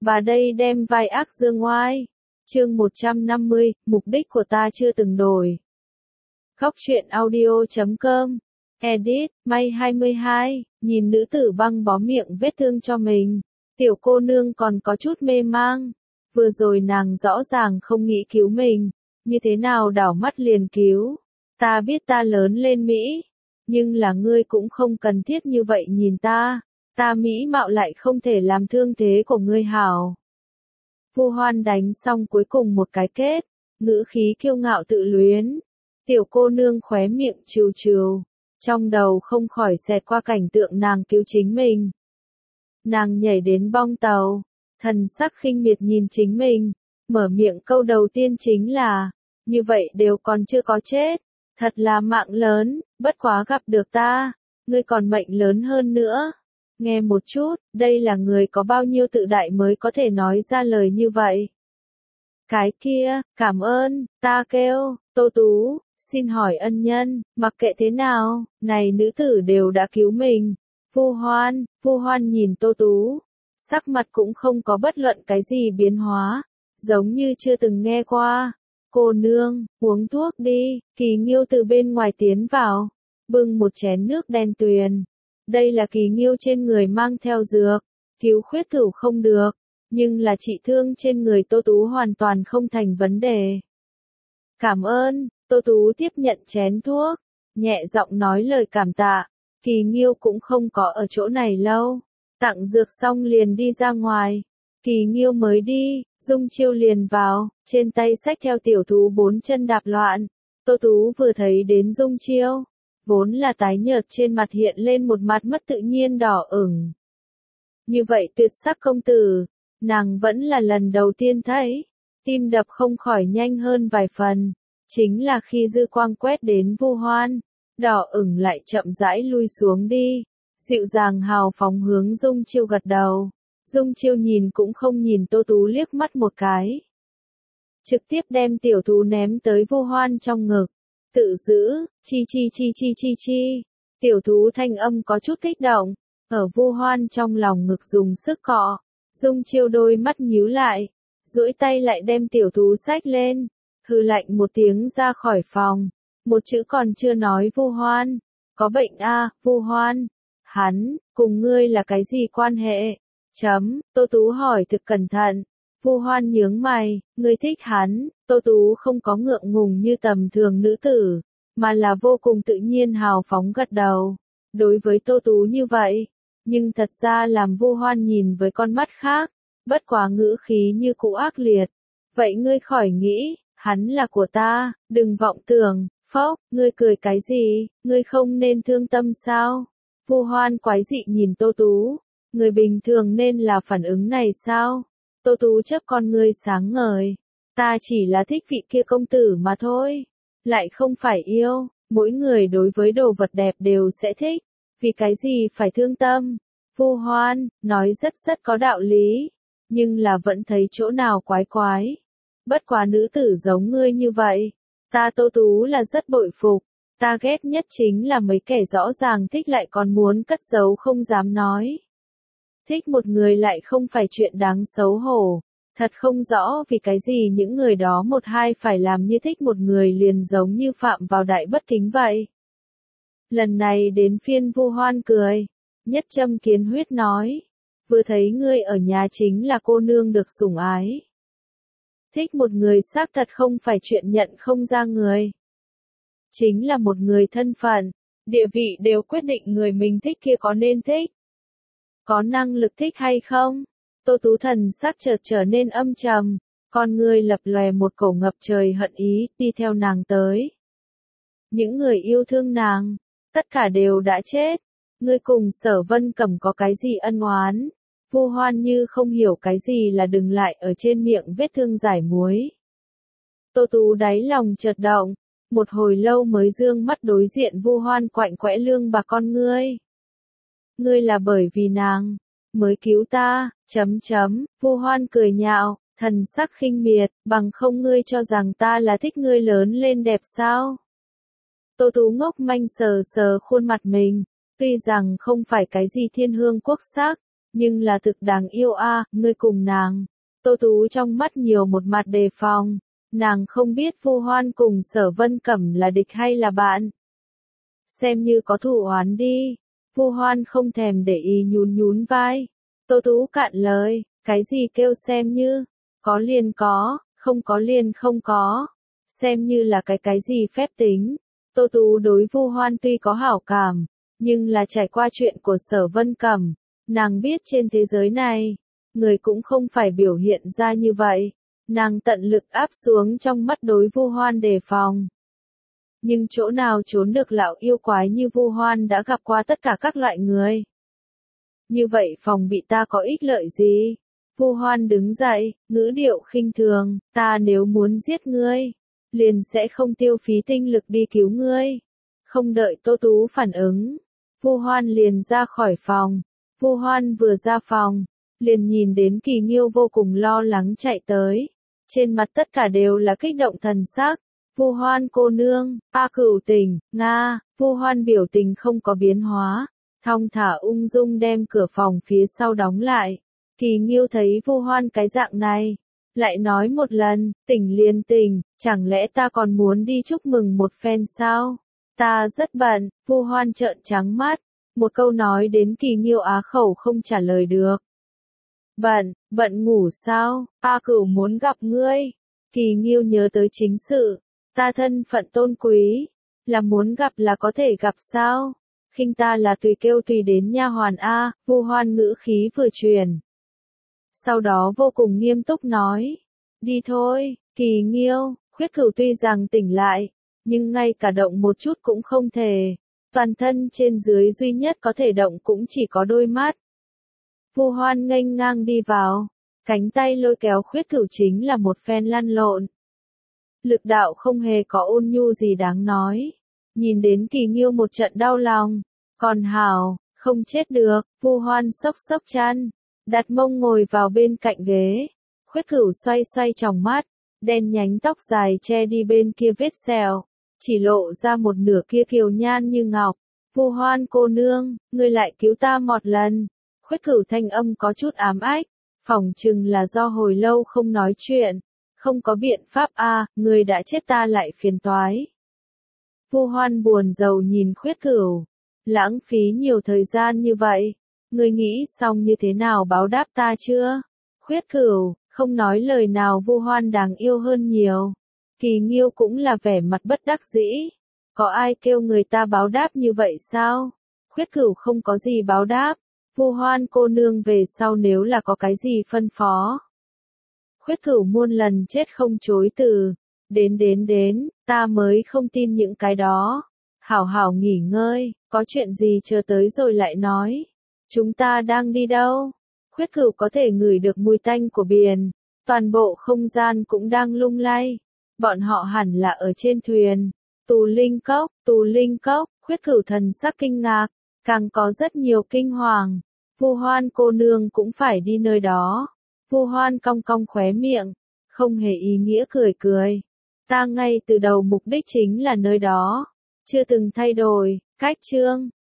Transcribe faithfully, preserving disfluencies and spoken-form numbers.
Bà đây đem vai ác dương oai. Chương một trăm năm mươi, mục đích của ta chưa từng đổi. Góc truyện audio chấm com. Edit, May hai mươi hai, nhìn nữ tử băng bó miệng vết thương cho mình. Tiểu cô nương còn có chút mê mang. Vừa rồi nàng rõ ràng không nghĩ cứu mình. Như thế nào đảo mắt liền cứu. Ta biết ta lớn lên Mỹ. Nhưng là ngươi cũng không cần thiết như vậy nhìn ta. Ta Mỹ mạo lại không thể làm thương thế của ngươi hảo. Vu Hoan đánh xong cuối cùng một cái kết. Ngữ khí kiêu ngạo tự luyến. Tiểu cô nương khóe miệng trừ trừ. Trong đầu không khỏi xẹt qua cảnh tượng nàng cứu chính mình. Nàng nhảy đến bong tàu. Thần sắc khinh miệt nhìn chính mình. Mở miệng câu đầu tiên chính là. Như vậy đều còn chưa có chết. Thật là mạng lớn, bất quá gặp được ta. Ngươi còn mệnh lớn hơn nữa. Nghe một chút, đây là người có bao nhiêu tự đại mới có thể nói ra lời như vậy. Cái kia, cảm ơn, ta kêu, Tô Tú, xin hỏi ân nhân, mặc kệ thế nào, này nữ tử đều đã cứu mình. Vu Hoan, Vu Hoan nhìn Tô Tú, sắc mặt cũng không có bất luận cái gì biến hóa, giống như chưa từng nghe qua. Cô nương, uống thuốc đi, Kỳ Nghiêu từ bên ngoài tiến vào, bưng một chén nước đen tuyền. Đây là Kỳ Nghiêu trên người mang theo dược, cứu khuyết cửu không được, nhưng là trị thương trên người Tô Tú hoàn toàn không thành vấn đề. Cảm ơn, Tô Tú tiếp nhận chén thuốc, nhẹ giọng nói lời cảm tạ. Kỳ Nghiêu cũng không có ở chỗ này lâu, tặng dược xong liền đi ra ngoài. Kỳ Nghiêu mới đi, Dung Chiêu liền vào, trên tay xách theo tiểu thú bốn chân đạp loạn. Tô Tú vừa thấy đến Dung Chiêu, vốn là tái nhợt trên mặt hiện lên một mặt mất tự nhiên đỏ ửng. Như vậy tuyệt sắc công tử, nàng vẫn là lần đầu tiên thấy, tim đập không khỏi nhanh hơn vài phần, chính là khi dư quang quét đến Vu Hoan, đỏ ửng lại chậm rãi lui xuống đi, dịu dàng hào phóng hướng Dung Chiêu gật đầu. Dung Chiêu nhìn cũng không nhìn Tô Tú liếc mắt một cái. Trực tiếp đem tiểu thú ném tới Vu Hoan trong ngực. Tự giữ, chi chi chi chi chi chi. Tiểu thú thanh âm có chút kích động, ở Vu Hoan trong lòng ngực dùng sức cọ. Dung Chiêu đôi mắt nhíu lại, duỗi tay lại đem tiểu thú xách lên, hừ lạnh một tiếng ra khỏi phòng. Một chữ còn chưa nói Vu Hoan, có bệnh a, à, Vu Hoan. Hắn, cùng ngươi là cái gì quan hệ? Chấm, Tô Tú hỏi thực cẩn thận. Vu Hoan nhướng mày, ngươi thích hắn. Tô Tú không có ngượng ngùng như tầm thường nữ tử, mà là vô cùng tự nhiên hào phóng gật đầu. Đối với Tô Tú như vậy, nhưng thật ra làm Vu Hoan nhìn với con mắt khác, bất quá ngữ khí như cũ ác liệt. Vậy ngươi khỏi nghĩ, hắn là của ta, đừng vọng tưởng. Phốc, ngươi cười cái gì, ngươi không nên thương tâm sao? Vu Hoan quái dị nhìn Tô Tú. Người bình thường nên là phản ứng này sao? Tô Tú chớp con ngươi sáng ngời. Ta chỉ là thích vị kia công tử mà thôi. Lại không phải yêu, mỗi người đối với đồ vật đẹp đều sẽ thích. Vì cái gì phải thương tâm? Vu Hoan, nói rất rất có đạo lý. Nhưng là vẫn thấy chỗ nào quái quái. Bất quá nữ tử giống ngươi như vậy. Ta Tô Tú là rất bội phục. Ta ghét nhất chính là mấy kẻ rõ ràng thích lại còn muốn cất giấu không dám nói. Thích một người lại không phải chuyện đáng xấu hổ. Thật không rõ vì cái gì những người đó một hai phải làm như thích một người liền giống như phạm vào đại bất kính vậy. Lần này đến phiên Vu Hoan cười. Nhất châm kiến huyết nói. Vừa thấy ngươi ở nhà chính là cô nương được sủng ái. Thích một người xác thật không phải chuyện nhận không ra người. Chính là một người thân phận, địa vị đều quyết định người mình thích kia có nên thích. Có năng lực thích hay không? Tô Tú thần sắc chợt trở nên âm trầm, con ngươi lập lòe một cổ ngập trời hận ý, đi theo nàng tới. Những người yêu thương nàng, tất cả đều đã chết. Ngươi cùng Sở Vân Cẩm có cái gì ân oán? Vu Hoan như không hiểu cái gì là đừng lại ở trên miệng vết thương giải muối. Tô Tú đáy lòng chợt động, một hồi lâu mới dương mắt đối diện Vu Hoan quạnh quẽ lương bà con ngươi. Ngươi là bởi vì nàng mới cứu ta, chấm chấm, Vu Hoan cười nhạo, thần sắc khinh miệt, bằng không ngươi cho rằng ta là thích ngươi lớn lên đẹp sao? Tô Tú ngốc manh sờ sờ khuôn mặt mình, tuy rằng không phải cái gì thiên hương quốc sắc, Nhưng là thực đáng yêu a, à, ngươi cùng nàng. Tô Tú trong mắt nhiều một mặt đề phòng, nàng không biết Vu Hoan cùng Sở Vân Cẩm là địch hay là bạn. Xem như có thù oán đi. Vu Hoan không thèm để ý nhún nhún vai. Tô Tú cạn lời, cái gì kêu xem như, có liền có, không có liền không có. Xem như là cái cái gì phép tính. Tô Tú đối Vu Hoan tuy có hảo cảm, nhưng là trải qua chuyện của Sở Vân Cẩm, nàng biết trên thế giới này, người cũng không phải biểu hiện ra như vậy. Nàng tận lực áp xuống trong mắt đối Vu Hoan đề phòng. Nhưng chỗ nào trốn được lão yêu quái như Vu Hoan đã gặp qua tất cả các loại người. Như vậy phòng bị ta có ích lợi gì? Vu Hoan đứng dậy, ngữ điệu khinh thường, ta nếu muốn giết ngươi, liền sẽ không tiêu phí tinh lực đi cứu ngươi. Không đợi Tô Tú phản ứng, Vu Hoan liền ra khỏi phòng. Vu Hoan vừa ra phòng, liền nhìn đến Kỳ Nghiêu vô cùng lo lắng chạy tới. Trên mặt tất cả đều là kích động thần sắc. Vu Hoan cô nương, A Cửu Tình, Nga, Vu Hoan biểu tình không có biến hóa, thong thả ung dung đem cửa phòng phía sau đóng lại. Kỳ Nghiêu thấy Vu Hoan cái dạng này, lại nói một lần, tỉnh liền tỉnh, chẳng lẽ ta còn muốn đi chúc mừng một phen sao? Ta rất bận. Vu Hoan trợn trắng mắt, một câu nói đến Kỳ Nghiêu á khẩu không trả lời được. Bận, bận ngủ sao? A Cửu muốn gặp ngươi. Kỳ Nghiêu nhớ tới chính sự, ta thân phận tôn quý, là muốn gặp là có thể gặp sao? Khinh ta là tùy kêu tùy đến nha hoàn a. Vu Hoan ngữ khí vừa truyền. Sau đó vô cùng nghiêm túc nói, đi thôi. Kỳ Nghiêu, Khuyết Cửu tuy rằng tỉnh lại, nhưng ngay cả động một chút cũng không thể. Toàn thân trên dưới duy nhất có thể động cũng chỉ có đôi mắt. Vu Hoan nghênh ngang đi vào, cánh tay lôi kéo Khuyết Cửu chính là một phen lăn lộn. Lực đạo không hề có ôn nhu gì đáng nói. Nhìn đến Kỳ Nghiêu một trận đau lòng, còn hảo, không chết được. Vu Hoan sốc sốc chăn, đặt mông ngồi vào bên cạnh ghế. Khuyết Cửu xoay xoay tròng mắt, đen nhánh tóc dài che đi bên kia vết sẹo, chỉ lộ ra một nửa kia kiều nhan như ngọc. Vu Hoan cô nương, ngươi lại cứu ta một lần. Khuyết Cửu thanh âm có chút ám ách, phỏng chừng là do hồi lâu không nói chuyện. Không có biện pháp a, à, người đã chết ta lại phiền toái. Vu Hoan buồn rầu nhìn Khuyết Cửu, lãng phí nhiều thời gian như vậy, ngươi nghĩ xong như thế nào báo đáp ta chưa? Khuyết Cửu, không nói lời nào. Vu Hoan đáng yêu hơn nhiều. Kỳ Nghiêu cũng là vẻ mặt bất đắc dĩ. Có ai kêu người ta báo đáp như vậy sao? Khuyết Cửu không có gì báo đáp. Vu Hoan cô nương về sau nếu là có cái gì phân phó. Khuyết Cửu muôn lần chết không chối từ. Đến đến đến, ta mới không tin những cái đó. Hảo hảo nghỉ ngơi, có chuyện gì chờ tới rồi lại nói. Chúng ta đang đi đâu? Khuyết Cửu có thể ngửi được mùi tanh của biển. Toàn bộ không gian cũng đang lung lay. Bọn họ hẳn là ở trên thuyền. Tù Linh Cốc, Tù Linh Cốc. Khuyết Cửu thần sắc kinh ngạc, càng có rất nhiều kinh hoàng. Vu Hoan cô nương cũng phải đi nơi đó. Vu Hoan cong cong khóe miệng, không hề ý nghĩa cười cười. Ta ngay từ đầu mục đích chính là nơi đó, chưa từng thay đổi. Cách chương